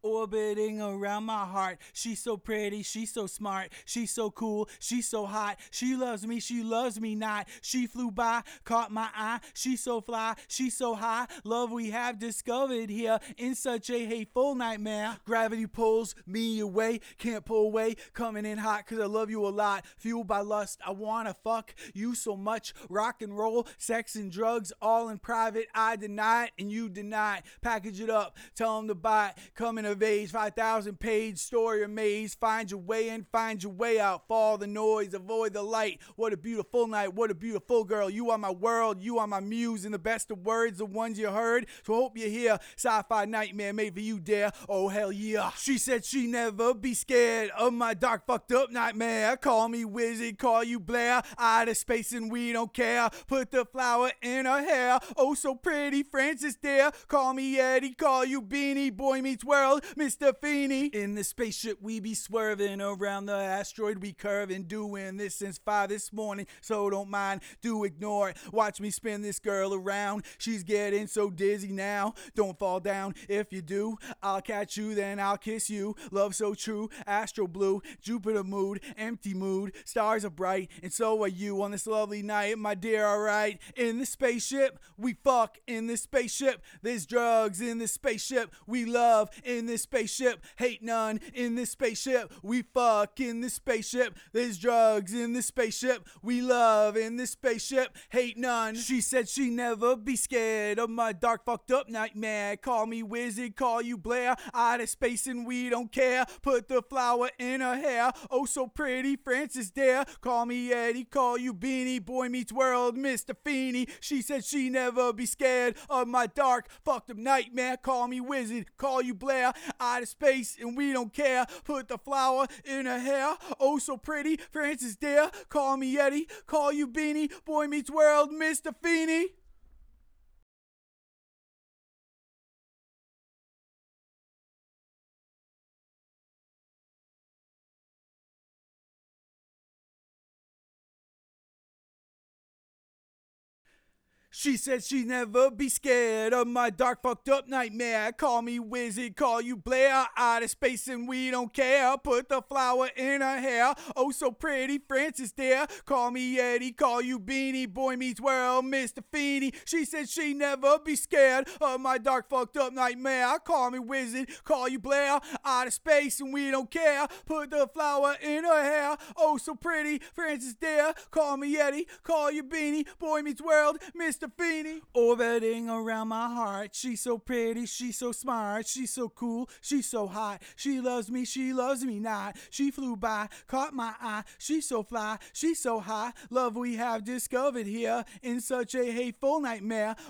orbiting around my heart. She's so pretty, she's so smart, she's so cool, she's so hot. She loves me not. She flew by, caught my eye. She's so fly, she's so high. Love we have discovered here in such a hateful nightmare. Gravity pulls me away, can't pull away. Coming in hot cause I love you a lot. Fueled by lust, I wanna fuck you so much. Rock and roll, sex and drugs, all in private. I deny it and you deny it. Package it up, tell them to buy it. Coming of age, 5,000 page story or maze. Find your way in, find your way out. Follow the noise, avoid the light. What a beautiful night, what a beautiful girl. You are my world, you are my muse. And the best of words, the ones you heard. So hope you're here. Sci-fi nightmare made for you, dare. Oh hell yeah. She said she never be scared of my dark fucked up nightmare. Call me wizard, call you Blair. Out of space and we don't care. Put the flower in her hair. Oh so pretty, Francis Dare. Call me Eddie, call you Beanie. Boy meets world, Mr. Feeney. In the spaceship we be swerving around the asteroid we curving. Doing this since 5 this morning, so don't mind, do ignore it. Watch me spin this girl around. She's getting so dizzy now. Don't fall down, if you do I'll catch you, then I'll kiss you. Love so true, astro blue, Jupiter mood, empty mood. Stars are bright, and so are you on this lovely night, my dear, alright. In the spaceship, we fuck in this spaceship. There's drugs in this spaceship. We love in this spaceship. Hate none in this spaceship. We fuck in this spaceship. There's drugs in this spaceship. We love in this spaceship. Hate none. She said she never be scared of my dark fucked up nightmare. Call me wizard, call you Blair. Out of space and we don't care. Put the flower in her hair. Oh so pretty, Francis Dare. Call me Eddie, call you Beanie. Boy meets world, Mr. Feeney. She said she never be scared of my dark fucked up nightmare. Call me wizard, call you Blair. Out of space and we don't care. Put the flower in her hair. Oh so pretty, Francis Dare. Call me Eddie, call you Beanie. Boy meets world, Mr. Feeney. She said she never be scared of my dark fucked up nightmare. Call me wizard, call you Blair. Out of space and we don't care. Put the flower in her hair. Oh so pretty, Francis Dare. Call me Eddie, call you Beanie. Boy meets world, Mr. Feeney. She said she never be scared of my dark fucked up nightmare. Call me wizard, call you Blair. Out of space and we don't care. Put the flower in her hair. Oh so pretty, Francis Dare. Call me Eddie, call you Beanie. Boy meets world, Mr. Feeney. Orbiting around my heart. She's so pretty, she's so smart, she's so cool, she's so hot. She loves me not. She flew by, caught my eye. She's so fly, she's so high. Love we have discovered here in such a hateful nightmare.